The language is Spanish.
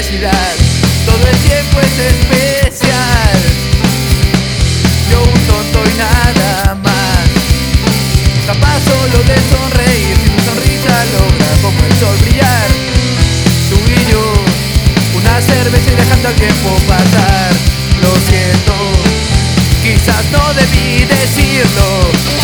desfilar. Todo el tiempo es especial. Yo un tonto y nada más, capaz solo de sonreír. Si tu sonrisa logra como el sol brillar. Tú y yo, una cerveza y dejando el tiempo pasar. Lo siento, quizás no debí decirlo.